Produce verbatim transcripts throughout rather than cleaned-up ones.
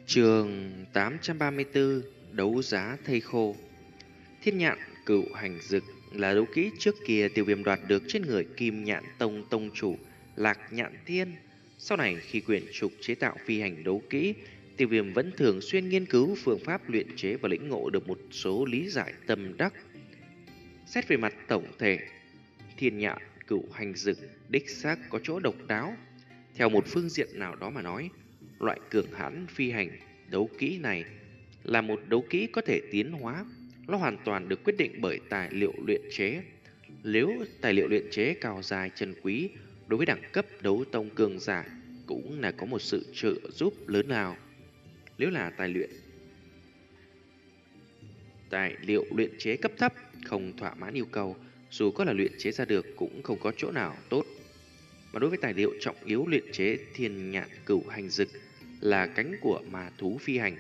Chương tám trăm ba mươi tư. Đấu giá thây khô. Thiên nhạn cửu hành dực là đấu kỹ trước kia Tiêu Viêm đoạt được trên người Kim Nhạn Tông tông chủ Lạc Nhạn Thiên. Sau này khi quyển trục chế tạo phi hành đấu kỹ, Tiêu Viêm vẫn thường xuyên nghiên cứu phương pháp luyện chế và lĩnh ngộ được một số lý giải tâm đắc. Xét về mặt tổng thể, Thiên nhạn cửu hành dực đích xác có chỗ độc đáo. Theo một phương diện nào đó mà nói, loại cường hãn phi hành đấu kỹ này là một đấu kỹ có thể tiến hóa. Nó hoàn toàn được quyết định bởi tài liệu luyện chế. Nếu tài liệu luyện chế cao dài chân quý, đối với đẳng cấp đấu tông cường giả cũng là có một sự trợ giúp lớn lao. Nếu là tài luyện tài liệu luyện chế cấp thấp không thỏa mãn yêu cầu, dù có là luyện chế ra được cũng không có chỗ nào tốt. Mà đối với tài liệu trọng yếu luyện chế thiên nhạn cửu hành dực là cánh của ma thú phi hành.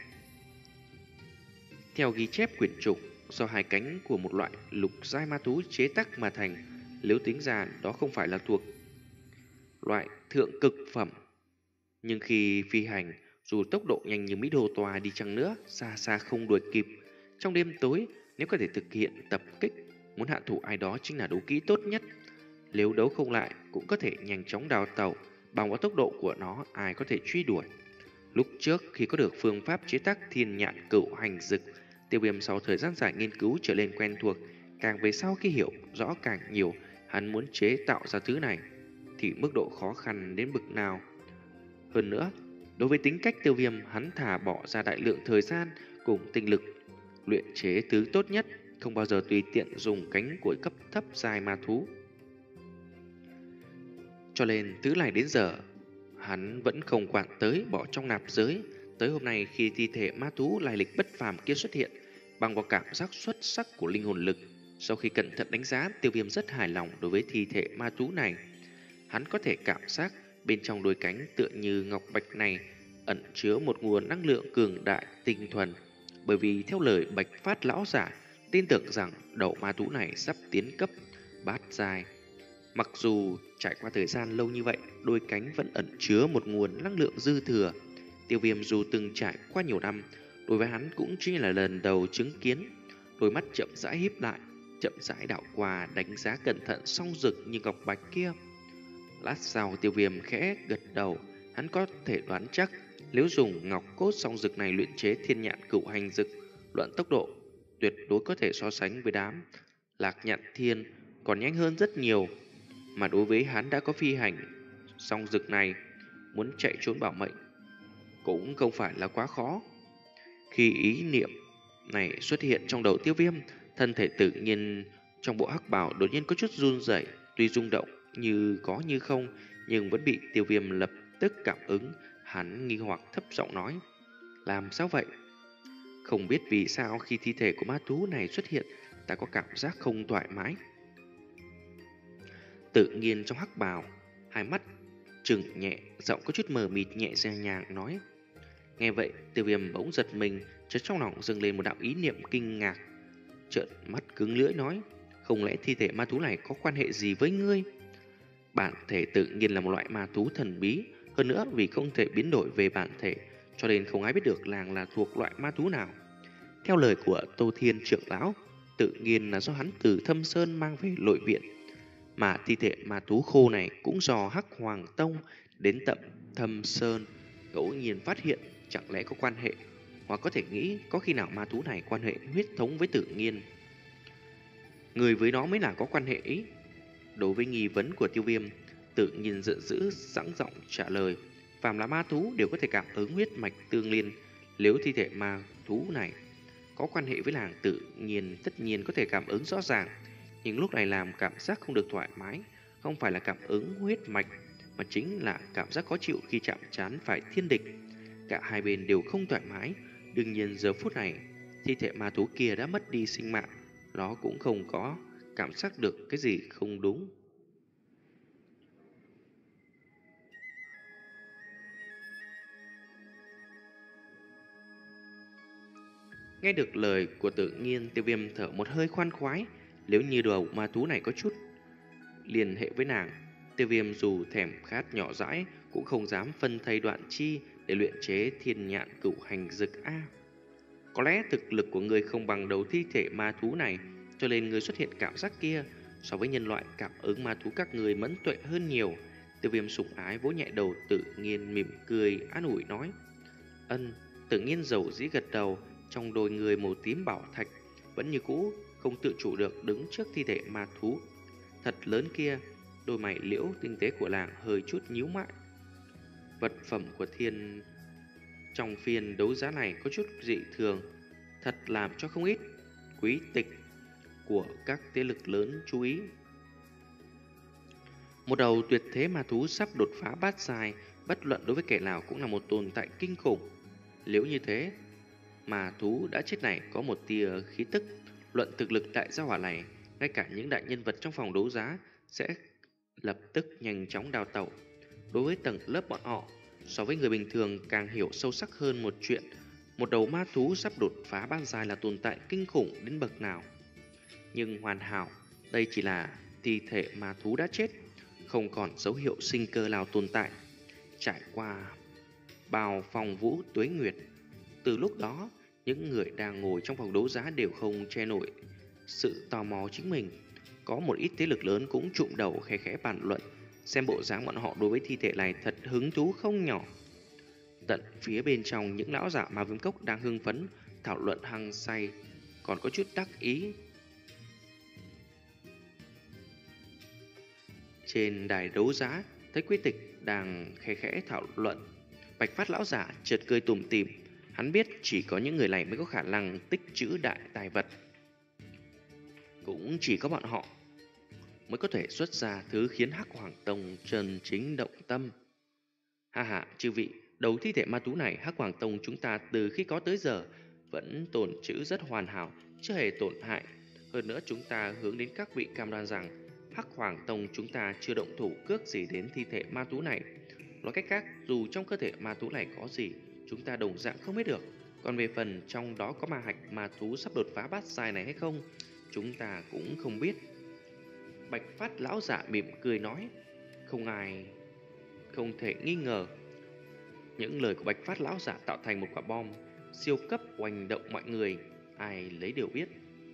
Theo ghi chép quyển trục, do hai cánh của một loại lục giai ma thú chế tác mà thành, nếu tính ra đó không phải là thuộc loại thượng cực phẩm. Nhưng khi phi hành, dù tốc độ nhanh như Mỹ Đô Tòa đi chăng nữa, xa xa không đuổi kịp. Trong đêm tối, nếu có thể thực hiện tập kích, muốn hạ thủ ai đó chính là đấu kỹ tốt nhất. Nếu đấu không lại, cũng có thể nhanh chóng đào tẩu, bằng vào tốc độ của nó ai có thể truy đuổi. Lúc trước khi có được phương pháp chế tác thiên nhạn cửu hành dực, Tiêu Viêm sau thời gian dài nghiên cứu trở nên quen thuộc. Càng về sau khi hiểu rõ càng nhiều, hắn muốn chế tạo ra thứ này thì mức độ khó khăn đến bực nào. Hơn nữa, đối với tính cách Tiêu Viêm, hắn thà bỏ ra đại lượng thời gian cùng tinh lực luyện chế thứ tốt nhất, không bao giờ tùy tiện dùng cánh của cấp thấp dài ma thú. Cho nên thứ này đến giờ hắn vẫn không quản tới, bỏ trong nạp giới. Tới hôm nay khi thi thể ma thú lai lịch bất phàm kia xuất hiện, bằng vào cảm giác xuất sắc của linh hồn lực, sau khi cẩn thận đánh giá, Tiêu Viêm rất hài lòng đối với thi thể ma thú này. Hắn có thể cảm giác bên trong đôi cánh tựa như ngọc bạch này ẩn chứa một nguồn năng lượng cường đại tinh thuần. Bởi vì theo lời Bạch Phát lão giả, tin tưởng rằng đầu ma thú này sắp tiến cấp bát giai. Mặc dù trải qua thời gian lâu như vậy, đôi cánh vẫn ẩn chứa một nguồn năng lượng dư thừa. Tiêu Viêm dù từng trải qua nhiều năm, đối với hắn cũng chính là lần đầu chứng kiến. Đôi mắt chậm rãi híp lại, chậm rãi đảo qua, đánh giá cẩn thận song rực như ngọc bạch kia. Lát sau Tiêu Viêm khẽ gật đầu, hắn có thể đoán chắc nếu dùng ngọc cốt song rực này luyện chế thiên nhạn cửu hành dực, luận tốc độ tuyệt đối có thể so sánh với đám Lạc Nhạn Thiên, còn nhanh hơn rất nhiều. Mà đối với hắn đã có phi hành song rực này, muốn chạy trốn bảo mệnh cũng không phải là quá khó. Khi ý niệm này xuất hiện trong đầu Tiêu Viêm, thân thể tự nhiên trong bộ hắc bào đột nhiên có chút run rẩy, tuy rung động như có như không, nhưng vẫn bị Tiêu Viêm lập tức cảm ứng. Hắn nghi hoặc thấp giọng nói: làm sao vậy? Không biết vì sao khi thi thể của ma thú này xuất hiện, ta có cảm giác không thoải mái. Tự nhiên trong hắc bào, hai mắt trừng nhẹ, giọng có chút mờ mịt nhẹ nhàng nói. Nghe vậy, Tiêu Viêm bỗng giật mình, chợt trong lòng dâng lên một đạo ý niệm kinh ngạc, trợn mắt cứng lưỡi nói: không lẽ thi thể ma thú này có quan hệ gì với ngươi? Bản thể tự nhiên là một loại ma thú thần bí, hơn nữa vì không thể biến đổi về bản thể, cho nên không ai biết được làng là thuộc loại ma thú nào. Theo lời của Tô Thiên trưởng lão, tự nhiên là do hắn từ Thâm Sơn mang về nội viện, mà thi thể ma thú khô này cũng do Hắc Hoàng Tông đến tận Thâm Sơn ngẫu nhiên phát hiện. Chẳng lẽ có quan hệ, hoặc có thể nghĩ có khi nào ma thú này quan hệ huyết thống với tự nhiên, người với nó mới là có quan hệ ý. Đối với nghi vấn của Tiêu Viêm, tự nhiên giận dữ sẵn giọng trả lời: phàm là ma thú đều có thể cảm ứng huyết mạch tương liên. Nếu thi thể ma thú này có quan hệ với làng, tự nhiên tất nhiên có thể cảm ứng rõ ràng. Nhưng lúc này làm cảm giác không được thoải mái, không phải là cảm ứng huyết mạch, mà chính là cảm giác khó chịu khi chạm trán phải thiên địch. Cả hai bên đều không thoải mái. Đương nhiên giờ phút này, thi thể ma thú kia đã mất đi sinh mạng, nó cũng không có cảm giác được cái gì không đúng. Nghe được lời của tự nhiên, Tiêu Viêm thở một hơi khoan khoái. Nếu như đầu ma thú này có chút liên hệ với nàng, Tiêu Viêm dù thèm khát nhỏ dãi cũng không dám phân thây đoạn chi để luyện chế thiên nhạn cửu hành dực A. Có lẽ thực lực của người không bằng đầu thi thể ma thú này, cho nên người xuất hiện cảm giác kia. So với nhân loại, cảm ứng ma thú các người mẫn tuệ hơn nhiều. Tiêu Viêm sủng ái vỗ nhẹ đầu Tự Nhiên, mỉm cười an ủi nói: Ân. Tự Nhiên dầu dĩ gật đầu, trong đôi người màu tím bảo thạch vẫn như cũ, không tự chủ được đứng trước thi thể ma thú thật lớn kia. Đôi mày liễu tinh tế của làng hơi chút nhíu mại. Vật phẩm của thiên trong phiên đấu giá này có chút dị thường, thật làm cho không ít quý tịch của các thế lực lớn chú ý. Một đầu tuyệt thế ma thú sắp đột phá bát giai, bất luận đối với kẻ nào cũng là một tồn tại kinh khủng. Nếu như thế, ma thú đã chết này có một tia khí tức, luận thực lực đại gia hỏa này, ngay cả những đại nhân vật trong phòng đấu giá sẽ lập tức nhanh chóng đào tẩu. Đối với tầng lớp bọn họ, so với người bình thường càng hiểu sâu sắc hơn một chuyện, một đầu ma thú sắp đột phá bát giai là tồn tại kinh khủng đến bậc nào. Nhưng hoàn hảo, đây chỉ là thi thể ma thú đã chết, không còn dấu hiệu sinh cơ nào tồn tại. Trải qua bao phong vũ tuế nguyệt, từ lúc đó những người đang ngồi trong phòng đấu giá đều không che nổi sự tò mò chính mình. Có một ít thế lực lớn cũng trụm đầu khẽ khẽ bàn luận, xem bộ dáng bọn họ đối với thi thể này thật hứng thú không nhỏ. Tận phía bên trong, những lão giả Ma Viêm Cốc đang hưng phấn thảo luận hăng say, còn có chút đắc ý. Trên đài đấu giá, thấy quý tịch đang khẽ khẽ thảo luận, Bạch Phát lão giả chợt cười tủm tỉm. Hắn biết chỉ có những người này mới có khả năng tích trữ đại tài vật, cũng chỉ có bọn họ mới có thể xuất ra thứ khiến Hắc Hoàng Tông chân chính động tâm. Ha ha, chư vị, đầu thi thể ma thú này Hắc Hoàng Tông chúng ta từ khi có tới giờ vẫn tồn trữ rất hoàn hảo, chưa hề tổn hại. Hơn nữa chúng ta hướng đến các vị cam đoan rằng Hắc Hoàng Tông chúng ta chưa động thủ cước gì đến thi thể ma thú này. Nói cách khác, dù trong cơ thể ma thú này có gì, chúng ta đồng dạng không biết được. Còn về phần trong đó có ma hạch ma thú sắp đột phá bát giai này hay không, chúng ta cũng không biết. Bạch Phát lão giả mỉm cười nói. Không ai không thể nghi ngờ, những lời của Bạch Phát lão giả tạo thành một quả bom siêu cấp oanh động mọi người, ai lấy đều biết.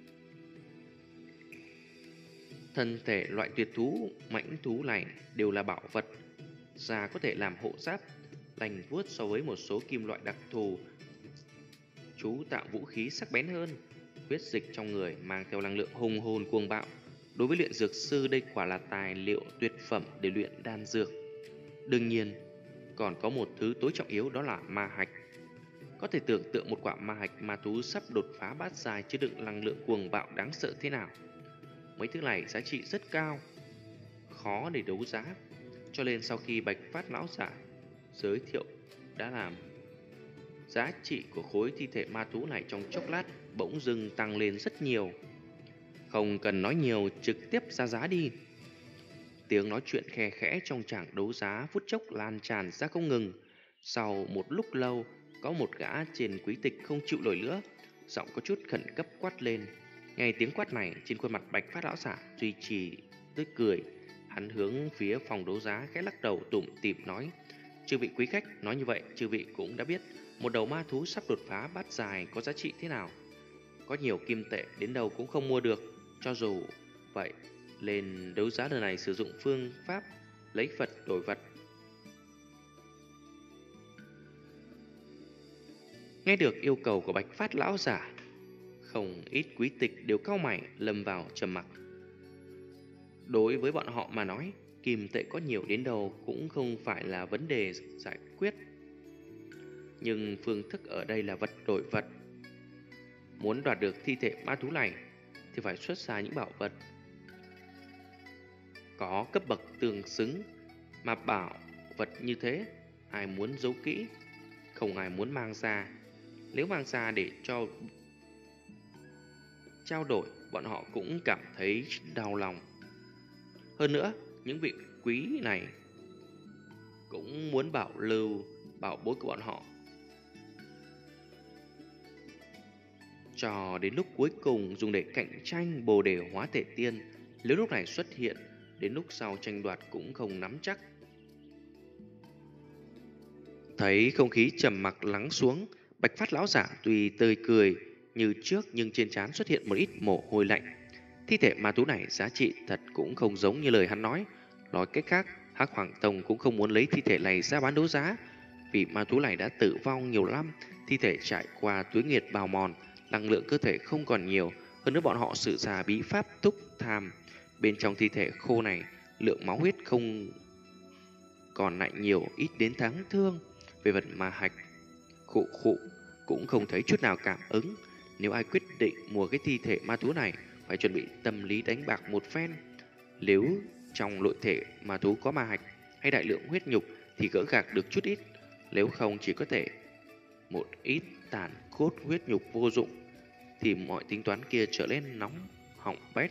Thân thể loại tuyệt thú, mãnh thú này đều là bảo vật, da có thể làm hộ giáp, lành vuốt so với một số kim loại đặc thù, chú tạo vũ khí sắc bén hơn. Huyết dịch trong người mang theo năng lượng hùng hồn cuồng bạo. Đối với luyện dược sư, đây quả là tài liệu tuyệt phẩm để luyện đan dược. Đương nhiên, còn có một thứ tối trọng yếu, đó là ma hạch. Có thể tưởng tượng một quả ma hạch ma thú sắp đột phá bát giai chứa đựng năng lượng cuồng bạo đáng sợ thế nào. Mấy thứ này giá trị rất cao, khó để đấu giá. Cho nên sau khi Bạch Phát lão giả giới thiệu đã làm giá trị của khối thi thể ma thú này trong chốc lát bỗng dưng tăng lên rất nhiều. Không cần nói nhiều, trực tiếp ra giá đi. Tiếng nói chuyện khe khẽ trong tràng đấu giá phút chốc lan tràn ra không ngừng. Sau một lúc lâu, có một gã trên quý tịch không chịu nổi nữa, giọng có chút khẩn cấp quát lên. Nghe tiếng quát này, trên khuôn mặt Bạch Phát lão giả duy trì tươi cười. Hắn hướng phía phòng đấu giá khẽ lắc đầu tủm tỉm nói: Chư vị quý khách, nói như vậy chư vị cũng đã biết một đầu ma thú sắp đột phá bát giai có giá trị thế nào. Có nhiều kim tệ đến đâu cũng không mua được. Cho dù vậy, lên đấu giá lần này sử dụng phương pháp lấy vật đổi vật. Nghe được yêu cầu của Bạch Phát lão giả, không ít quý tịch đều cau mày lâm vào trầm mặc. Đối với bọn họ mà nói, kim tệ có nhiều đến đâu cũng không phải là vấn đề giải quyết. Nhưng phương thức ở đây là vật đổi vật. Muốn đoạt được thi thể ma thú này thì phải xuất ra những bảo vật có cấp bậc tương xứng. Mà bảo vật như thế, ai muốn giấu kỹ, không ai muốn mang ra. Nếu mang ra để cho trao đổi, bọn họ cũng cảm thấy đau lòng. Hơn nữa, những vị quý này cũng muốn bảo lưu bảo bối của bọn họ, cho đến lúc cuối cùng dùng để cạnh tranh bồ đề hóa thể tiên. Nếu lúc này xuất hiện, đến lúc sau tranh đoạt cũng không nắm chắc. Thật Thấy không khí trầm mặc lắng xuống, Bạch Phát lão giả tuy tươi cười như trước nhưng trên trán xuất hiện một ít mồ hôi lạnh. Thi thể ma thú này giá trị thật cũng không giống như lời hắn nói. Nói cách khác, Hắc Hoàng Tông cũng không muốn lấy thi thể này ra bán đấu giá. Vì ma thú này đã tử vong nhiều năm, thi thể trải qua tuế nghiệt bào mòn, năng lượng cơ thể không còn nhiều. Hơn nữa bọn họ sử ra bí pháp thúc tham. Bên trong thi thể khô này, lượng máu huyết không còn lại nhiều, ít đến đáng thương. Về vật ma hạch, khụ khụ cũng không thấy chút nào cảm ứng. Nếu ai quyết định mua cái thi thể ma thú này, phải chuẩn bị tâm lý đánh bạc một phen. Nếu trong nội thể ma thú có ma hạch hay đại lượng huyết nhục thì gỡ gạc được chút ít, nếu không chỉ có thể một ít tàn cốt huyết nhục vô dụng, thì mọi tính toán kia trở nên nóng họng bét.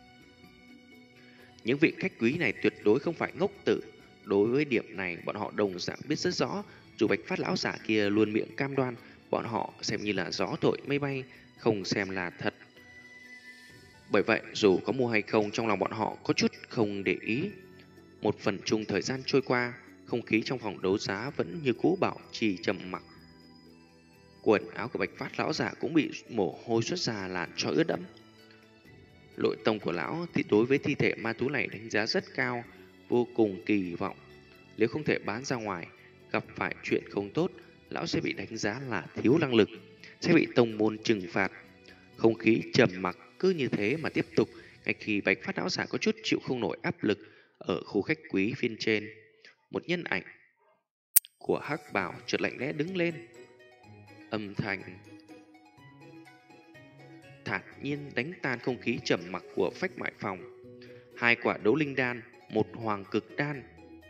Những vị khách quý này tuyệt đối không phải ngốc tử. Đối với điểm này bọn họ đồng dạng biết rất rõ. Dù Bạch Phát lão giả kia luôn miệng cam đoan, bọn họ xem như là gió thổi mây bay, không xem là thật. Bởi vậy dù có mua hay không, trong lòng bọn họ có chút không để ý. Một phần chung thời gian trôi qua, không khí trong phòng đấu giá vẫn như cũ bảo trì trầm mặc. Quần áo của Bạch Phát lão giả cũng bị mồ hôi xuất ra làm cho ướt đẫm. Nội tông của lão thì đối với thi thể ma thú này đánh giá rất cao, vô cùng kỳ vọng. Nếu không thể bán ra ngoài, gặp phải chuyện không tốt, lão sẽ bị đánh giá là thiếu năng lực, sẽ bị tông môn trừng phạt. Không khí trầm mặc cứ như thế mà tiếp tục. Ngay khi Bạch Phát lão giả có chút chịu không nổi áp lực, ở khu khách quý phiên trên, một nhân ảnh của hắc bào chợt lạnh lẽ đứng lên. Âm thanh thản nhiên đánh tan không khí trầm mặc của phách mại phòng. Hai quả đấu linh đan, một hoàng cực đan.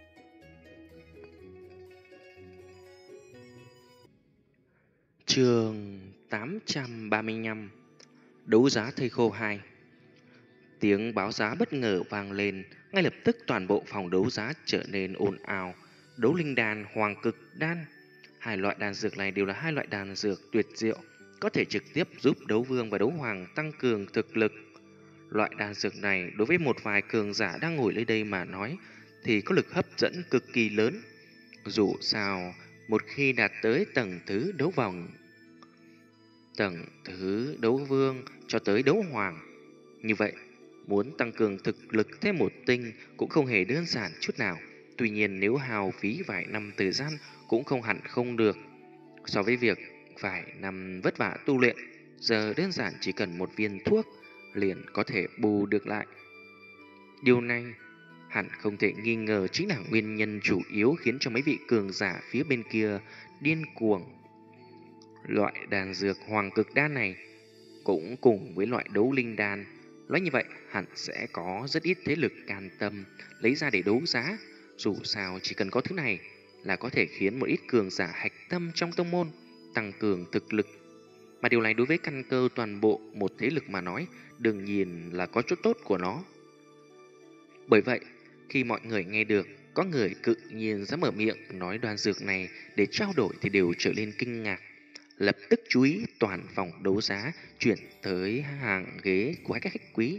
Chương tám trăm ba mươi lăm. Đấu giá thây khô hai. Tiếng báo giá bất ngờ vang lên, ngay lập tức toàn bộ phòng đấu giá trở nên ồn ào. Đấu linh đan, hoàng cực đan, hai loại đan dược này đều là hai loại đan dược tuyệt diệu, có thể trực tiếp giúp đấu vương và đấu hoàng tăng cường thực lực. Loại đan dược này đối với một vài cường giả đang ngồi nơi đây mà nói thì có lực hấp dẫn cực kỳ lớn. Dù sao, một khi đạt tới tầng thứ đấu vòng, tầng thứ đấu vương cho tới đấu hoàng, như vậy muốn tăng cường thực lực thêm một tinh cũng không hề đơn giản chút nào. Tuy nhiên nếu hào phí vài năm thời gian cũng không hẳn không được. So với việc vài năm vất vả tu luyện, giờ đơn giản chỉ cần một viên thuốc liền có thể bù được lại. Điều này hẳn không thể nghi ngờ chính là nguyên nhân chủ yếu khiến cho mấy vị cường giả phía bên kia điên cuồng. Loại đan dược hoàng cực đan này cũng cùng với loại đấu linh đan, nói như vậy hẳn sẽ có rất ít thế lực can tâm lấy ra để đấu giá. Dù sao chỉ cần có thứ này là có thể khiến một ít cường giả hạch tâm trong tông môn tăng cường thực lực. Mà điều này đối với căn cơ toàn bộ một thế lực mà nói, đương nhiên là có chỗ tốt của nó. Bởi vậy, khi mọi người nghe được có người cự nhiên dám mở miệng nói đan dược này để trao đổi thì đều trở nên kinh ngạc. Lập tức chú ý toàn phòng đấu giá chuyển tới hàng ghế của các khách quý.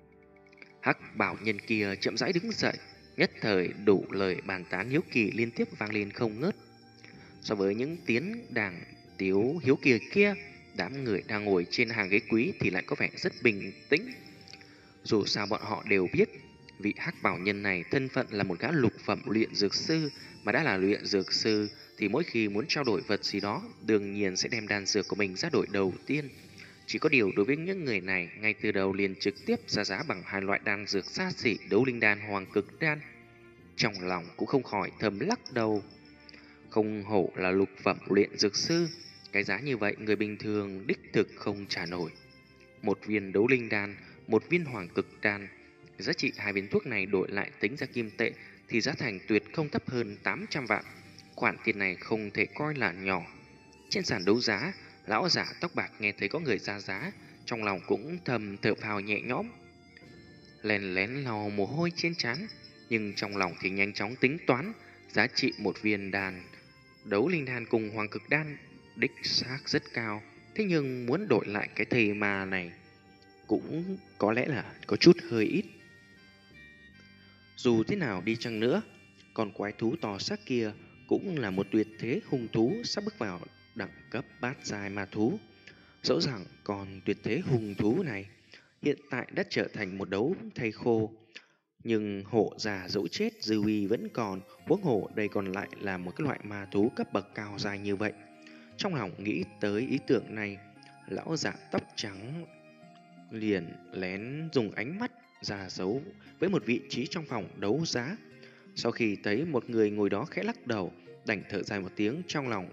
Hắc bảo nhân kia chậm rãi đứng dậy, nhất thời đủ lời bàn tán hiếu kỳ liên tiếp vang lên không ngớt. So với những tiếng đàng tiếu hiếu kỳ kia, đám người đang ngồi trên hàng ghế quý thì lại có vẻ rất bình tĩnh. Dù sao bọn họ đều biết vị hắc bảo nhân này thân phận là một gã lục phẩm luyện dược sư, mà đã là luyện dược sư thì mỗi khi muốn trao đổi vật gì đó đương nhiên sẽ đem đan dược của mình ra đổi đầu tiên. Chỉ có điều đối với những người này, ngay từ đầu liền trực tiếp ra giá bằng hai loại đan dược xa xỉ đấu linh đan hoàng cực đan. Trong lòng cũng không khỏi thầm lắc đầu. Không hổ là lục phẩm luyện dược sư, cái giá như vậy người bình thường đích thực không trả nổi. Một viên đấu linh đan, một viên hoàng cực đan, giá trị hai viên thuốc này đổi lại tính ra kim tệ thì giá thành tuyệt không thấp hơn tám trăm vạn. Khoản tiền này không thể coi là nhỏ. Trên sàn đấu giá, lão giả tóc bạc nghe thấy có người ra giá, trong lòng cũng thầm thở phào nhẹ nhõm. Lén lén lau mồ hôi trên trán, nhưng trong lòng thì nhanh chóng tính toán giá trị một viên đan đấu linh đan cùng hoàng cực đan đích xác rất cao. Thế nhưng muốn đổi lại cái thầy mà này cũng có lẽ là có chút hơi ít. Dù thế nào đi chăng nữa, con quái thú to xác kia cũng là một tuyệt thế hung thú sắp bước vào đẳng cấp bát giai ma thú. Dẫu rằng còn tuyệt thế hung thú này hiện tại đã trở thành một đấu thây khô, nhưng hổ già dẫu chết dư uy vẫn còn, huống hồ đây còn lại là một cái loại ma thú cấp bậc cao dài như vậy. Trong lòng nghĩ tới ý tưởng này, lão giả tóc trắng liền lén dùng ánh mắt ra dấu với một vị trí trong phòng đấu giá. Sau khi thấy một người ngồi đó khẽ lắc đầu, đành thở dài một tiếng trong lòng.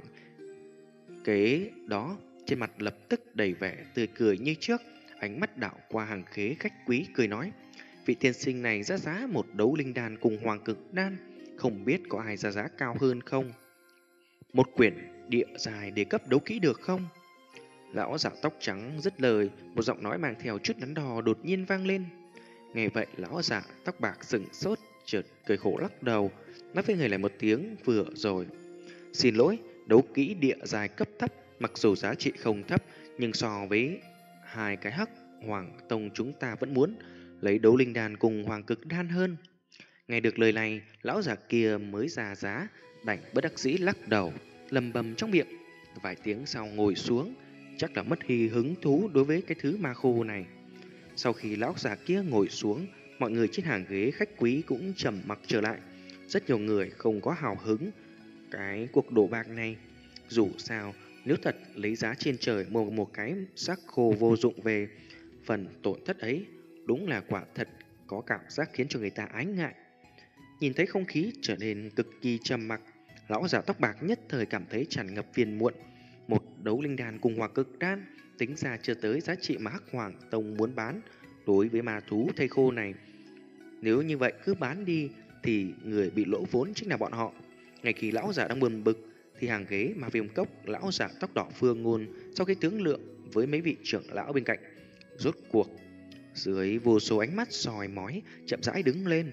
Kế đó, trên mặt lập tức đầy vẻ tươi cười như trước, ánh mắt đảo qua hàng khế khách quý cười nói: vị tiên sinh này ra giá một đấu linh đan cùng hoàng cực đan, không biết có ai ra giá cao hơn không? Một quyển địa dài để cấp đấu kỹ được không? Lão giả tóc trắng dứt lời, một giọng nói mang theo chút đắn đo đột nhiên vang lên. Nghe vậy, lão giả tóc bạc sững sốt, chợt cười khổ lắc đầu, nói với người lại một tiếng vừa rồi. Xin lỗi, đấu kỹ địa dài cấp thấp, mặc dù giá trị không thấp, nhưng so với hai cái hắc hoàng tông chúng ta vẫn muốn lấy đấu linh đan cùng hoàng cực đan hơn. Nghe được lời này, lão già kia mới ra giá, đành bất đắc dĩ lắc đầu, lầm bầm trong miệng. Vài tiếng sau ngồi xuống, chắc là mất hy hứng thú đối với cái thứ ma khô này. Sau khi lão già kia ngồi xuống, mọi người trên hàng ghế khách quý cũng trầm mặc trở lại. Rất nhiều người không có hào hứng cái cuộc đổ bạc này. Dù sao, nếu thật lấy giá trên trời mua một cái xác khô vô dụng về, phần tổn thất ấy đúng là quả thật có cảm giác khiến cho người ta ái ngại. Nhìn thấy không khí trở nên cực kỳ trầm mặc, lão già tóc bạc nhất thời cảm thấy tràn ngập phiền muộn. Một đấu linh đan cùng hoàng cực đan tính ra chưa tới giá trị mà Hắc Hoàng Tông muốn bán đối với ma thú thây khô này. Nếu như vậy cứ bán đi thì người bị lỗ vốn chính là bọn họ. Ngay khi lão già đang buồn bực thì hàng ghế mà viêm cốc lão già tóc đỏ Phương Ngôn sau khi tướng lượng với mấy vị trưởng lão bên cạnh, rốt cuộc dưới vô số ánh mắt soi mói chậm rãi đứng lên.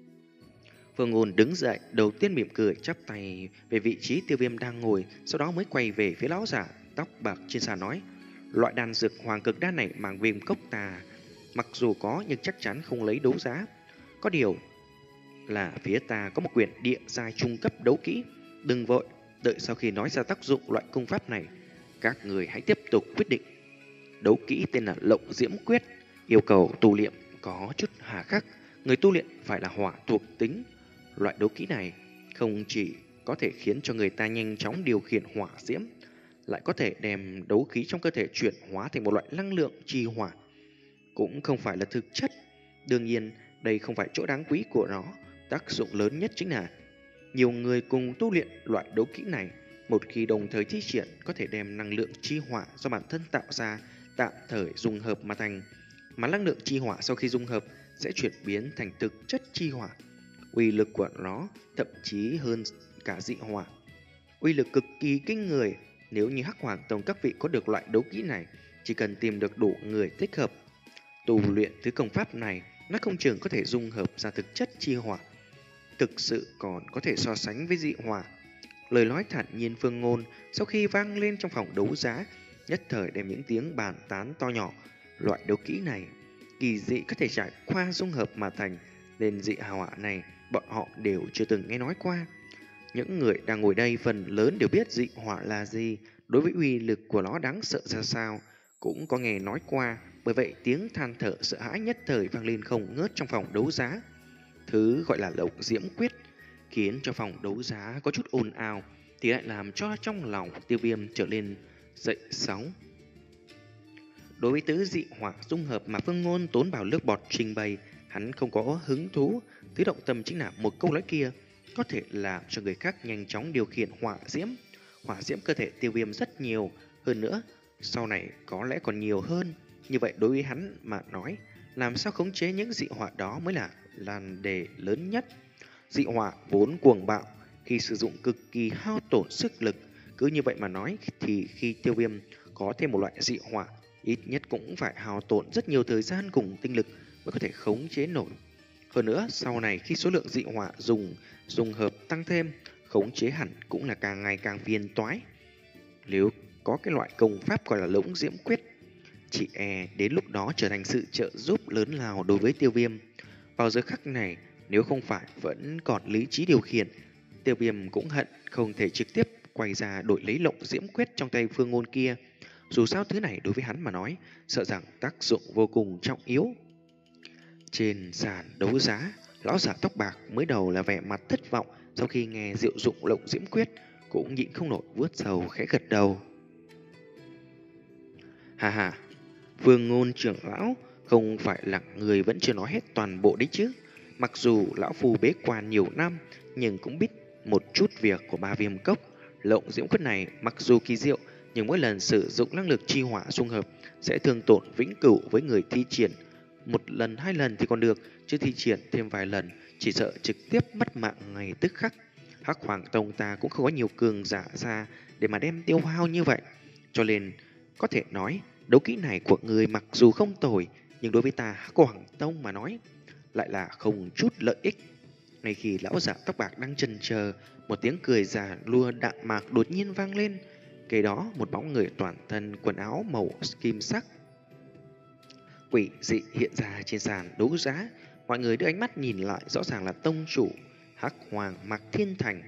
Phương Ngôn đứng dậy, đầu tiên mỉm cười chắp tay về vị trí Tiêu Viêm đang ngồi, sau đó mới quay về phía lão giả tóc bạc trên sàn nói: loại đan dược hoàng cực đan này mang viêm cốc ta mặc dù có nhưng chắc chắn không lấy đấu giá. Có điều là phía ta có một quyển địa giai trung cấp đấu kỹ. Đừng vội, đợi sau khi nói ra tác dụng loại công pháp này, các người hãy tiếp tục quyết định. Đấu kỹ tên là Lộng Diễm Quyết, yêu cầu tu luyện có chút hà khắc, người tu luyện phải là hỏa thuộc tính. Loại đấu kỹ này không chỉ có thể khiến cho người ta nhanh chóng điều khiển hỏa diễm, lại có thể đem đấu khí trong cơ thể chuyển hóa thành một loại năng lượng chi hỏa. Cũng không phải là thực chất. Đương nhiên, đây không phải chỗ đáng quý của nó. Tác dụng lớn nhất chính là nhiều người cùng tu luyện loại đấu kỹ này, một khi đồng thời thi triển có thể đem năng lượng chi hỏa do bản thân tạo ra tạm thời dung hợp mà thành, mà năng lượng chi hỏa sau khi dung hợp sẽ chuyển biến thành thực chất chi hỏa. Uy lực của nó thậm chí hơn cả dị hỏa, uy lực cực kỳ kinh người. Nếu như Hắc Hoàng Tông các vị có được loại đấu kỹ này, chỉ cần tìm được đủ người thích hợp tu luyện thứ công pháp này, nó không chừng có thể dung hợp ra thực chất chi hỏa, thực sự còn có thể so sánh với dị hỏa. Lời nói thản nhiên Phương Ngôn sau khi vang lên trong phòng đấu giá, nhất thời đem những tiếng bàn tán to nhỏ. Loại đấu kỹ này kỳ dị có thể trải qua dung hợp mà thành, nên dị hỏa này bọn họ đều chưa từng nghe nói qua. Những người đang ngồi đây phần lớn đều biết dị hỏa là gì, đối với uy lực của nó đáng sợ ra sao cũng có nghe nói qua. Bởi vậy tiếng than thở sợ hãi nhất thời vang lên không ngớt trong phòng đấu giá. Thứ gọi là Lộng Diễm Quyết khiến cho phòng đấu giá có chút ồn ào, thì lại làm cho trong lòng Tiêu Viêm trở lên dậy sóng. Đối với tứ dị hỏa dung hợp mà Phương Ngôn tốn bảo nước bọt trình bày, hắn không có hứng thú. Thứ động tâm chính là một câu nói kia có thể làm cho người khác nhanh chóng điều khiển hỏa diễm. Hỏa diễm cơ thể Tiêu Viêm rất nhiều, hơn nữa sau này có lẽ còn nhiều hơn. Như vậy đối với hắn mà nói, làm sao khống chế những dị hỏa đó mới là nan đề lớn nhất. Dị hỏa vốn cuồng bạo, khi sử dụng cực kỳ hao tổn sức lực. Cứ như vậy mà nói thì khi Tiêu Viêm có thêm một loại dị hỏa, ít nhất cũng phải hao tổn rất nhiều thời gian cùng tinh lực mới có thể khống chế nổi. Hơn nữa, sau này khi số lượng dị hỏa dùng dùng hợp tăng thêm, khống chế hẳn cũng là càng ngày càng phiền toái. Nếu có cái loại công pháp gọi là Lộng Diễm Quyết, chỉ e đến lúc đó trở thành sự trợ giúp lớn lao đối với Tiêu Viêm. Vào giờ khắc này, nếu không phải vẫn còn lý trí điều khiển, Tiêu Viêm cũng hận không thể trực tiếp quay ra đổi lấy Lộng Diễm Quyết trong tay Phương Ngôn kia. Dù sao thứ này đối với hắn mà nói, sợ rằng tác dụng vô cùng trọng yếu. Trên sàn đấu giá, lão giả tóc bạc mới đầu là vẻ mặt thất vọng, sau khi nghe diệu dụng Lộng Diễm Quyết cũng nhịn không nổi vuốt râu khẽ gật đầu. Hà hà, Phương Ngôn trưởng lão không phải là người vẫn chưa nói hết toàn bộ đấy chứ. Mặc dù lão phu bế quan nhiều năm, nhưng cũng biết một chút việc của Ba Viêm Cốc. Lộng Diễm Quyết này mặc dù kỳ diệu, nhưng mỗi lần sử dụng năng lực chi hỏa xung hợp sẽ thương tổn vĩnh cửu với người thi triển. Một lần hai lần thì còn được, chứ thi triển thêm vài lần chỉ sợ trực tiếp mất mạng ngay tức khắc. Hắc Hoàng Tông ta cũng không có nhiều cường giả ra để mà đem tiêu hao như vậy, cho nên có thể nói đấu kỹ này của người mặc dù không tồi, nhưng đối với ta Hắc Hoàng Tông mà nói lại là không chút lợi ích. Ngay khi lão giả tóc bạc đang chần chờ, một tiếng cười già lua đạm mạc đột nhiên vang lên. Kế đó một bóng người toàn thân quần áo màu kim sắc quỷ dị hiện ra trên sàn đấu giá. Mọi người đưa ánh mắt nhìn lại, rõ ràng là tông chủ Hắc Hoàng Mạc Thiên Thành.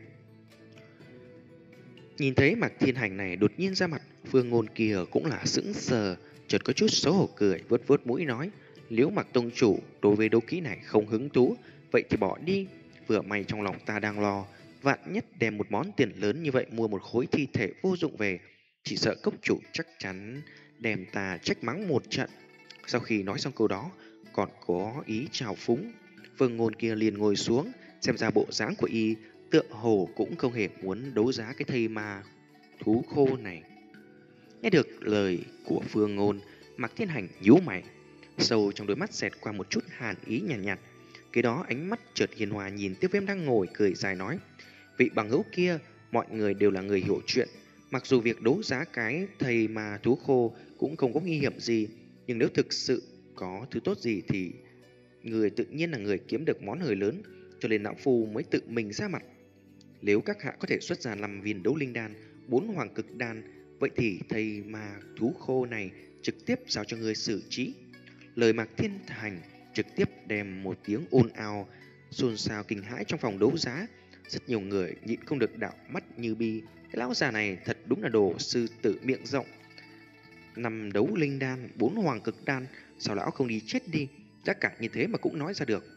Nhìn thấy Mạc Thiên Hành này đột nhiên ra mặt, Phương Ngôn kia cũng là sững sờ, chợt có chút xấu hổ cười, vuốt vuốt mũi nói: "Nếu Mạc tông chủ đối với đấu kỹ này không hứng thú, vậy thì bỏ đi. Vừa may trong lòng ta đang lo, vạn nhất đem một món tiền lớn như vậy mua một khối thi thể vô dụng về, chỉ sợ cốc chủ chắc chắn đem ta trách mắng một trận." Sau khi nói xong câu đó, còn có ý trào phúng, Phương Ngôn kia liền ngồi xuống, xem ra bộ dáng của y tựa hồ cũng không hề muốn đấu giá cái thây ma thú khô này. Nghe được lời của Phương Ngôn, Mạc Thiên Hành nhíu mày, sâu trong đôi mắt xẹt qua một chút hàn ý nhàn nhạt, nhạt. Kế đó ánh mắt chợt hiền hòa nhìn Tiêu Viêm đang ngồi cười dài nói: "Vị bằng hữu kia, mọi người đều là người hiểu chuyện. Mặc dù việc đấu giá cái thây ma thú khô cũng không có nguy hiểm gì, nhưng nếu thực sự có thứ tốt gì thì người tự nhiên là người kiếm được món hời lớn, cho nên lão phu mới tự mình ra mặt. Nếu các hạ có thể xuất ra năm viên đấu linh đan, bốn hoàng cực đan, vậy thì thây ma thú khô này trực tiếp giao cho người xử trí." Lời Mạc Thiên Hành trực tiếp đem một tiếng ồn ào xôn xao kinh hãi trong phòng đấu giá. Rất nhiều người nhịn không được đảo mắt như bi. Cái lão già này thật đúng là đồ sư tử miệng rộng. Năm đấu linh đan, bốn hoàng cực đan, sao lão không đi chết đi? Tất cả như thế mà cũng nói ra được.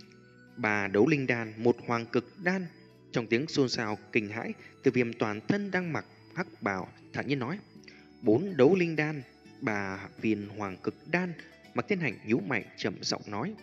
Ba đấu linh đan, một hoàng cực đan. Trong tiếng xôn xao kinh hãi, Tiêu Viêm toàn thân đang mặc hắc bào thản nhiên nói: "Bốn đấu linh đan, ba viên hoàng cực đan." Mạc Thiên Hành nhíu mày trầm giọng nói: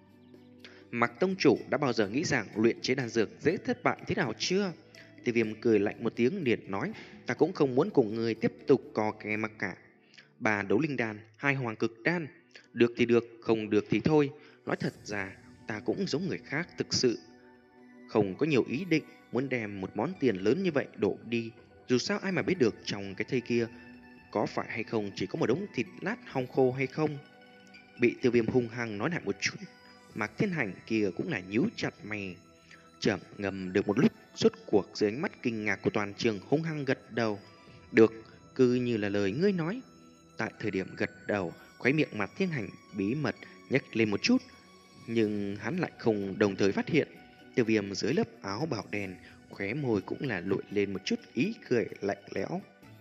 "Mạc tông chủ đã bao giờ nghĩ rằng luyện chế đan dược dễ thất bại thế nào chưa?" Tiêu Viêm cười lạnh một tiếng liền nói: "Ta cũng không muốn cùng người tiếp tục cò kè mặc cả. Ba đấu linh đan, hai hoàng cực đan, được thì được, không được thì thôi. Nói thật ra, ta cũng giống người khác, thực sự không có nhiều ý định muốn đem một món tiền lớn như vậy đổ đi. Dù sao ai mà biết được trong cái thây kia có phải hay không chỉ có một đống thịt lát hong khô hay không." Bị Tiêu Viêm hung hăng nói lại một chút, Mạc Thiên Hành kia cũng là nhíu chặt mày, chậm ngầm được một lúc, rốt cuộc dưới ánh mắt kinh ngạc của toàn trường hung hăng gật đầu: "Được, cứ như là lời ngươi nói." Tại thời điểm gật đầu, khóe miệng Mạc Thiên Hành bí mật nhếch lên một chút, nhưng hắn lại không đồng thời phát hiện Tiêu Viêm dưới lớp áo bào đen, khóe môi cũng là lội lên một chút ý cười lạnh lẽo.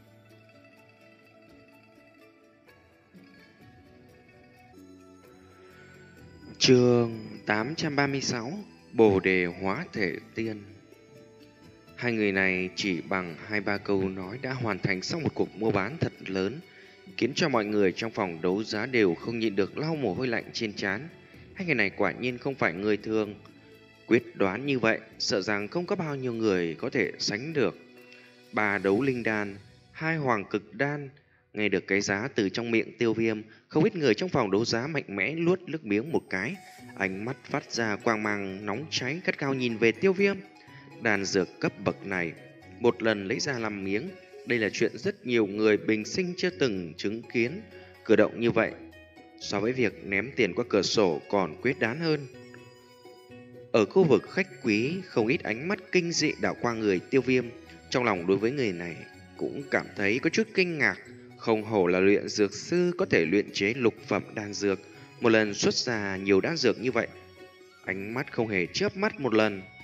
Chương tám trăm ba mươi sáu: Bồ đề hóa thể tiên. Hai người này chỉ bằng hai ba câu nói đã hoàn thành xong một cuộc mua bán thật lớn, khiến cho mọi người trong phòng đấu giá đều không nhịn được lau mồ hôi lạnh trên trán. Hai người này quả nhiên không phải người thường. Quyết đoán như vậy, sợ rằng không có bao nhiêu người có thể sánh được. Ba đấu linh đan, hai hoàng cực đan. Nghe được cái giá từ trong miệng Tiêu Viêm, không ít người trong phòng đấu giá mạnh mẽ luốt nước miếng một cái, ánh mắt phát ra quang mang nóng cháy gắt gao nhìn về Tiêu Viêm. Đan dược cấp bậc này, một lần lấy ra làm miếng, đây là chuyện rất nhiều người bình sinh chưa từng chứng kiến. Cử động như vậy, so với việc ném tiền qua cửa sổ còn quyết đoán hơn. Ở khu vực khách quý, không ít ánh mắt kinh dị đảo qua người Tiêu Viêm. Trong lòng đối với người này cũng cảm thấy có chút kinh ngạc. Không hổ là luyện dược sư có thể luyện chế lục phẩm đan dược, một lần xuất ra nhiều đan dược như vậy. Ánh mắt không hề chớp mắt một lần.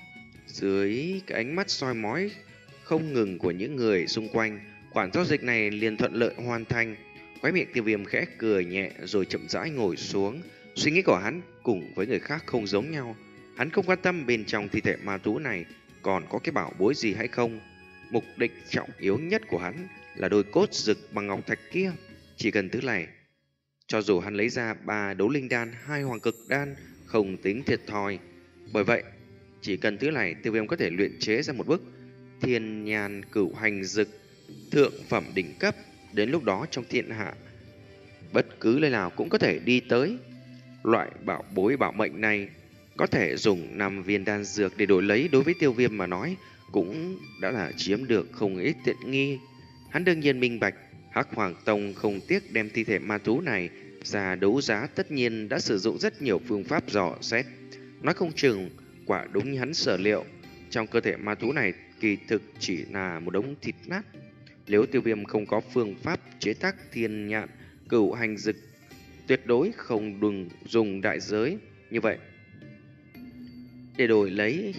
Dưới cái ánh mắt soi mói không ngừng của những người xung quanh, khoản giao dịch này liền thuận lợi hoàn thành. Khóe miệng Tiêu Viêm khẽ cười nhẹ rồi chậm rãi ngồi xuống. Suy nghĩ của hắn cùng với người khác không giống nhau. Hắn không quan tâm bên trong thi thể ma thú này còn có cái bảo bối gì hay không. Mục đích trọng yếu nhất của hắn là đôi cốt rực bằng ngọc thạch kia. Chỉ cần thứ này, cho dù hắn lấy ra ba đấu linh đan, hai hoàng cực đan, không tính thiệt thòi. Bởi vậy, chỉ cần thứ này, Tiêu Viêm có thể luyện chế ra một bức thiên nhàn cửu hành dực thượng phẩm đỉnh cấp. Đến lúc đó trong thiên hạ, bất cứ nơi nào cũng có thể đi tới. Loại bảo bối bảo mệnh này có thể dùng năm viên đan dược để đổi lấy, đối với Tiêu Viêm mà nói cũng đã là chiếm được không ít tiện nghi. Hắn đương nhiên minh bạch, Hắc Hoàng Tông không tiếc đem thi thể ma thú này ra đấu giá, tất nhiên đã sử dụng rất nhiều phương pháp dò xét. Nói không chừng, quả đúng như hắn sở liệu, trong cơ thể ma thú này kỳ thực chỉ là một đống thịt nát. Nếu Tiêu Viêm không có phương pháp chế tác thiên nhạn cửu hành dực, tuyệt đối không đừng dùng đại giới như vậy để đổi lấy.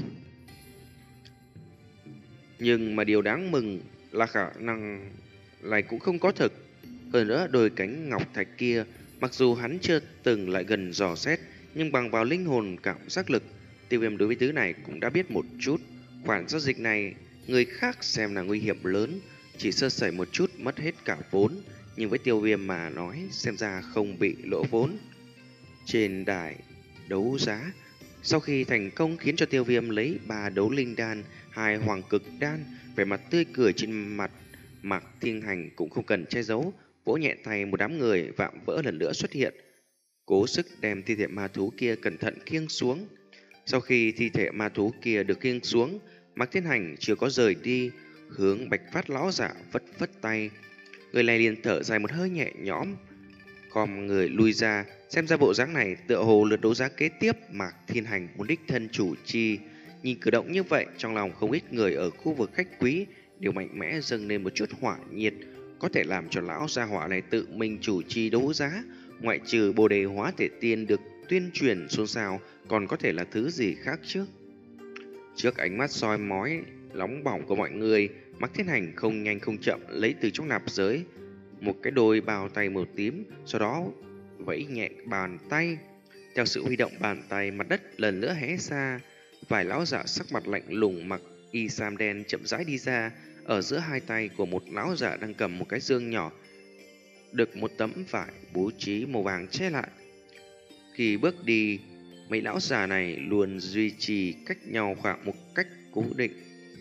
Nhưng mà điều đáng mừng là khả năng này cũng không có thực. Hơn nữa, đôi cánh ngọc thạch kia, mặc dù hắn chưa từng lại gần dò xét, nhưng bằng vào linh hồn cảm giác lực, Tiêu Viêm đối với thứ này cũng đã biết một chút. Khoản giao dịch này, người khác xem là nguy hiểm lớn, chỉ sơ sẩy một chút mất hết cả vốn, nhưng với Tiêu Viêm mà nói, xem ra không bị lỗ vốn. Trên đài đấu giá, sau khi thành công khiến cho Tiêu Viêm lấy ba đấu linh đan, hai hoàng cực đan, vẻ mặt tươi cười trên mặt Mạc Thiên Hành cũng không cần che giấu, vỗ nhẹ tay, một đám người vạm vỡ lần nữa xuất hiện, cố sức đem thi thể ma thú kia cẩn thận khiêng xuống. Sau khi thi thể ma thú kia được khiêng xuống, Mạc Thiên Hành chưa có rời đi, hướng Bạch Phát lão giả vất vất tay. Người này liền thở dài một hơi nhẹ nhõm, còn người lui ra. Xem ra bộ dáng này tựa hồ lượt đấu giá kế tiếp Mạc Thiên Hành muốn đích thân chủ trì. Nhìn cử động như vậy, trong lòng không ít người ở khu vực khách quý đều mạnh mẽ dâng lên một chút hỏa nhiệt. Có thể làm cho lão gia hỏa này tự mình chủ trì đấu giá, ngoại trừ Bồ Đề Hóa Thể Tiên được tuyên truyền xôn xao, còn có thể là thứ gì khác chứ? Trước ánh mắt soi mói nóng bỏng của mọi người, Mạc Thiên Hành không nhanh không chậm lấy từ trong nạp giới một cái đôi bao tay màu tím, sau đó vẫy nhẹ bàn tay. Theo sự huy động bàn tay, mặt đất lần nữa hé ra, vài lão giả sắc mặt lạnh lùng mặc y sam đen chậm rãi đi ra. Ở giữa hai tay của một lão giả đang cầm một cái dương nhỏ, được một tấm vải bố trí màu vàng che lại. Khi bước đi, mấy lão già này luôn duy trì cách nhau khoảng một cách cố định.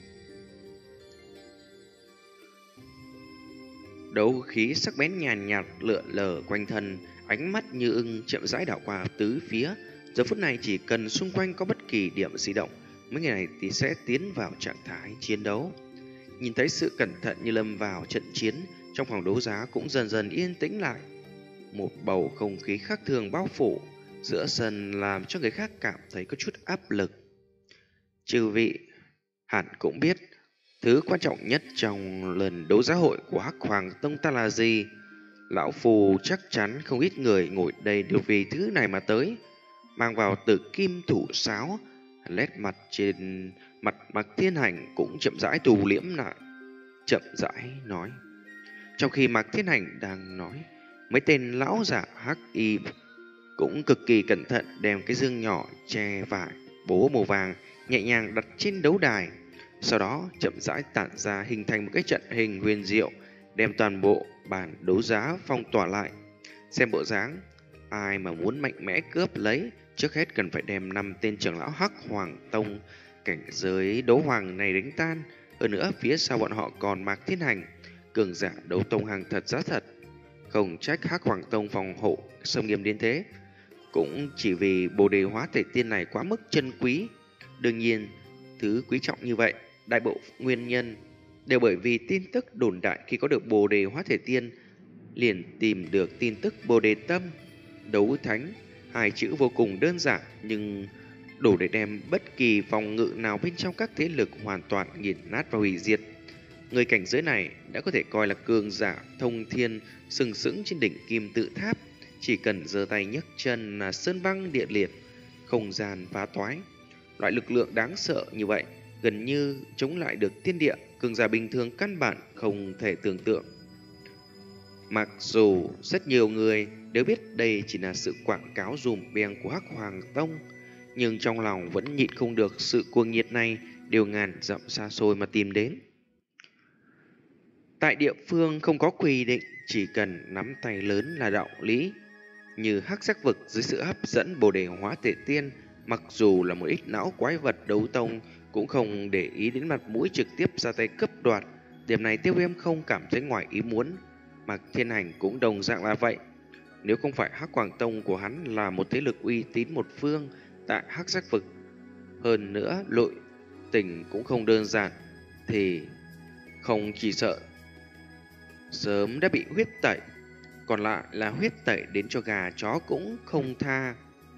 Đấu khí sắc bén nhàn nhạt lượn lờ quanh thân, ánh mắt như ưng chậm rãi đảo qua tứ phía. Giờ phút này chỉ cần xung quanh có bất kỳ điểm di động, mấy người này thì sẽ tiến vào trạng thái chiến đấu. Nhìn thấy sự cẩn thận như lâm vào trận chiến, trong phòng đấu giá cũng dần dần yên tĩnh lại. Một bầu không khí khác thường bao phủ giữa sân, làm cho người khác cảm thấy có chút áp lực. Chư vị hẳn cũng biết thứ quan trọng nhất trong lần đấu giá hội của Hắc Hoàng Tông ta là gì. Lão phù chắc chắn không ít người ngồi đây đều vì thứ này mà tới. Mang vào Tử Kim thủ sáo, nét mặt trên mặt Mạc Thiên Hành cũng chậm rãi tù liễm lại, chậm rãi nói. Trong khi Mạc Thiên Hành đang nói, mấy tên lão giả hắc y cũng cực kỳ cẩn thận đem cái dương nhỏ che vải bố màu vàng nhẹ nhàng đặt trên đấu đài, sau đó chậm rãi tản ra hình thành một cái trận hình huyền diệu, đem toàn bộ bàn đấu giá phong tỏa lại. Xem bộ dáng, ai mà muốn mạnh mẽ cướp lấy, trước hết cần phải đem năm tên trưởng lão Hắc Hoàng Tông cảnh giới đấu hoàng này đánh tan. Hơn nữa, phía sau bọn họ còn Mạc Thiên Hành, cường giả đấu tông hàng thật giá thật. Không trách Hắc Hoàng Tông phòng hộ xâm nghiêm đến thế, cũng chỉ vì Bồ Đề Hóa Thể Tiên này quá mức chân quý. Đương nhiên, thứ quý trọng như vậy, đại bộ nguyên nhân đều bởi vì tin tức đồn đại khi có được Bồ Đề Hóa Thể Tiên liền tìm được tin tức Bồ Đề Tâm, đấu thánh. Hai chữ vô cùng đơn giản nhưng đủ để đem bất kỳ phòng ngự nào bên trong các thế lực hoàn toàn nghiền nát và hủy diệt. Người cảnh giới này đã có thể coi là cường giả thông thiên, sừng sững trên đỉnh kim tự tháp. Chỉ cần giơ tay nhấc chân là sơn băng địa liệt, không gian phá toái. Loại lực lượng đáng sợ như vậy gần như chống lại được thiên địa, cường giả bình thường căn bản không thể tưởng tượng. Mặc dù rất nhiều người đều biết đây chỉ là sự quảng cáo dùm beng của Hắc Hoàng Tông, nhưng trong lòng vẫn nhịn không được sự cuồng nhiệt này, đều ngàn dặm xa xôi mà tìm đến. Tại địa phương không có quy định, chỉ cần nắm tay lớn là đạo lý. Như Hắc Sắc Vực dưới sự hấp dẫn Bồ Đề Hóa Thể Tiên, mặc dù là một ít não quái vật đấu tông, cũng không để ý đến mặt mũi trực tiếp ra tay cướp đoạt. Điểm này Tiêu Viêm không cảm thấy ngoài ý muốn, mà Thiên Hành cũng đồng dạng là vậy. Nếu không phải Hắc Hoàng Tông của hắn là một thế lực uy tín một phương tại Hắc Sắc Vực, hơn nữa nội tình cũng không đơn giản, thì không chỉ sợ sớm đã bị huyết tẩy, còn lại là huyết tẩy đến cho gà chó cũng không tha.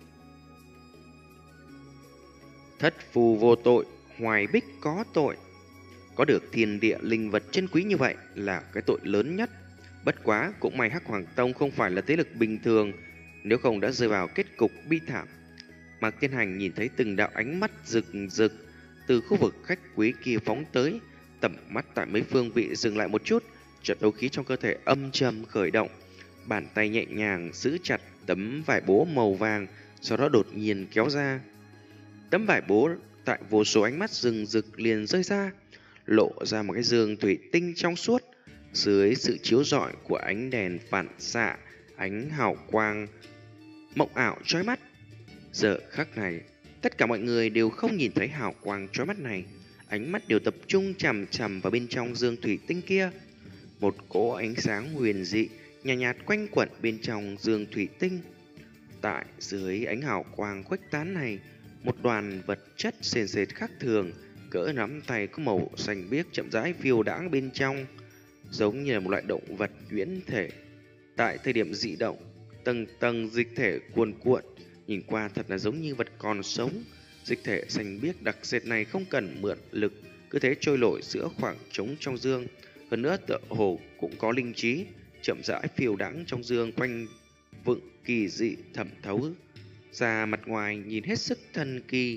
Thất phù vô tội, hoài bích có tội. Có được thiên địa linh vật chân quý như vậy là cái tội lớn nhất. Bất quá cũng may Hắc Hoàng Tông không phải là thế lực bình thường, nếu không đã rơi vào kết cục bi thảm. Mạc Thiên Hành nhìn thấy từng đạo ánh mắt rực rực từ khu vực khách quý kia phóng tới, tầm mắt tại mấy phương vị dừng lại một chút, chợt đấu khí trong cơ thể âm trầm khởi động, bàn tay nhẹ nhàng giữ chặt tấm vải bố màu vàng, sau đó đột nhiên kéo ra. Tấm vải bố tại vô số ánh mắt rừng rực liền rơi ra, lộ ra một cái giường thủy tinh trong suốt. Dưới sự chiếu rọi của ánh đèn phản xạ, ánh hào quang mộng ảo chói mắt. Giờ khắc này, tất cả mọi người đều không nhìn thấy hào quang chói mắt này, ánh mắt đều tập trung chằm chằm vào bên trong giường thủy tinh kia. Một cỗ ánh sáng huyền dị nhạt nhạt quanh quẩn bên trong giường thủy tinh. Tại dưới ánh hào quang khuếch tán này, một đoàn vật chất sền sệt khác thường, cỡ nắm tay có màu xanh biếc chậm rãi phiêu đãng bên trong, giống như là một loại động vật nhuyễn thể. Tại thời điểm dị động, tầng tầng dịch thể cuồn cuộn, nhìn qua thật là giống như vật còn sống. Dịch thể xanh biếc đặc sệt này không cần mượn lực, cứ thế trôi nổi giữa khoảng trống trong dương. Hơn nữa tựa hồ cũng có linh trí, chậm rãi phiêu đãng trong dương quanh vựng kỳ dị thẩm thấu ra mặt ngoài, nhìn hết sức thần kỳ.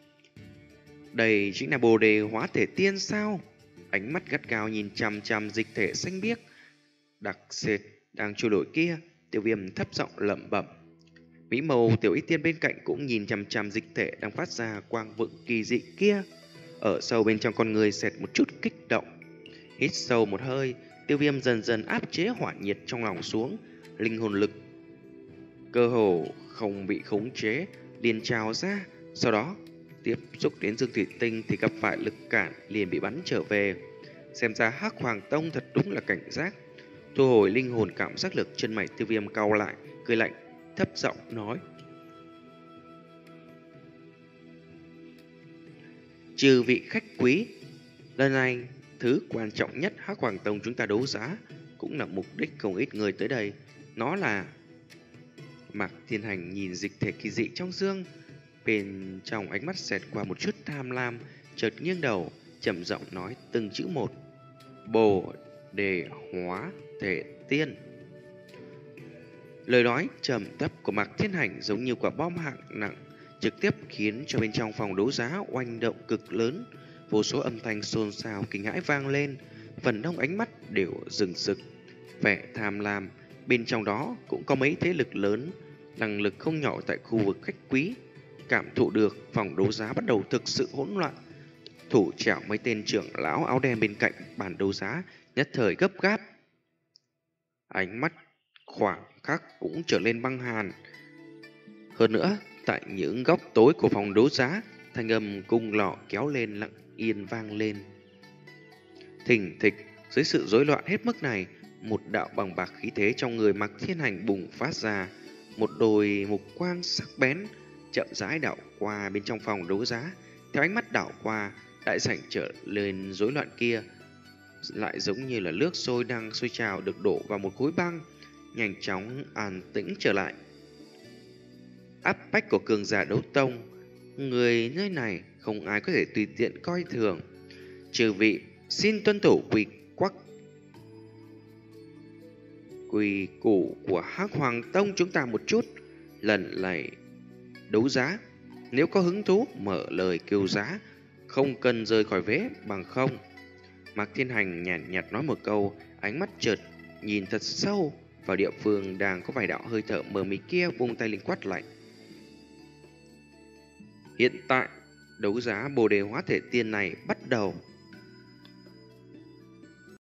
Đây chính là Bồ Đề Hóa Thể Tiên sao? Ánh mắt gắt gao nhìn chằm chằm dịch thể xanh biếc đặc sệt đang trôi nổi kia, Tiêu Viêm thấp giọng lẩm bẩm. Mỹ màu tiểu y tiên bên cạnh cũng nhìn chằm chằm dịch thể đang phát ra quang vựng kỳ dị kia. Ở sâu bên trong con người xẹt một chút kích động. Hít sâu một hơi, Tiêu Viêm dần dần áp chế hỏa nhiệt trong lòng xuống, linh hồn lực cơ hồ không bị khống chế liền trào ra, sau đó tiếp xúc đến dương thủy tinh thì gặp phải lực cản liền bị bắn trở về. Xem ra Hắc Hoàng Tông thật đúng là cảnh giác. Thu hồi linh hồn cảm giác lực, chân mày Tiêu Viêm cau lại, cười lạnh thấp giọng nói: "Chư vị khách quý, lần này thứ quan trọng nhất Hắc Hoàng Tông chúng ta đấu giá, cũng là mục đích không ít người tới đây. Nó là..." Mạc Thiên Hành nhìn dịch thể kỳ dị trong dương, bên trong ánh mắt xẹt qua một chút tham lam, chợt nghiêng đầu, trầm giọng nói từng chữ một: Bồ Đề Hóa Thể Tiên. Lời nói trầm thấp của Mạc Thiên Hành giống như quả bom hạng nặng, trực tiếp khiến cho bên trong phòng đấu giá oanh động cực lớn. Vô số âm thanh xôn xao kinh hãi vang lên, phần đông ánh mắt đều rừng rực, vẻ tham lam. Bên trong đó cũng có mấy thế lực lớn, năng lực không nhỏ tại khu vực khách quý. Cảm thụ được phòng đấu giá bắt đầu thực sự hỗn loạn. Thủ chảo mấy tên trưởng lão áo đen bên cạnh bàn đấu giá nhất thời gấp gáp, ánh mắt khoảng khắc cũng trở lên băng hàn. Hơn nữa, tại những góc tối của phòng đấu giá, thanh âm cung lọ kéo lên lặng yên vang lên. Thình thịch, dưới sự rối loạn hết mức này, một đạo bằng bạc khí thế trong người Mạc Thiên Hành bùng phát ra. Một đôi mục quang sắc bén chậm rãi đảo qua bên trong phòng đấu giá. Theo ánh mắt đảo qua, đại sảnh trở lên rối loạn kia lại giống như là nước sôi đang sôi trào được đổ vào một khối băng, nhanh chóng an tĩnh trở lại. Áp bách của cường giả đấu tông, người nơi này không ai có thể tùy tiện coi thường. Trừ vị xin tuân thủ quy quắc quy củ của Hắc Hoàng Tông chúng ta một chút. Lần này đấu giá, nếu có hứng thú mở lời kêu giá, không cần rời khỏi vé bằng không. Mạc Thiên Hành nhàn nhạt, nhạt nói một câu, ánh mắt chợt nhìn thật sâu vào địa phương đang có vài đạo hơi thở mờ mịt kia, vung tay lên quát lạnh. Hiện tại, đấu giá Bồ Đề Hóa Thể Tiên này bắt đầu.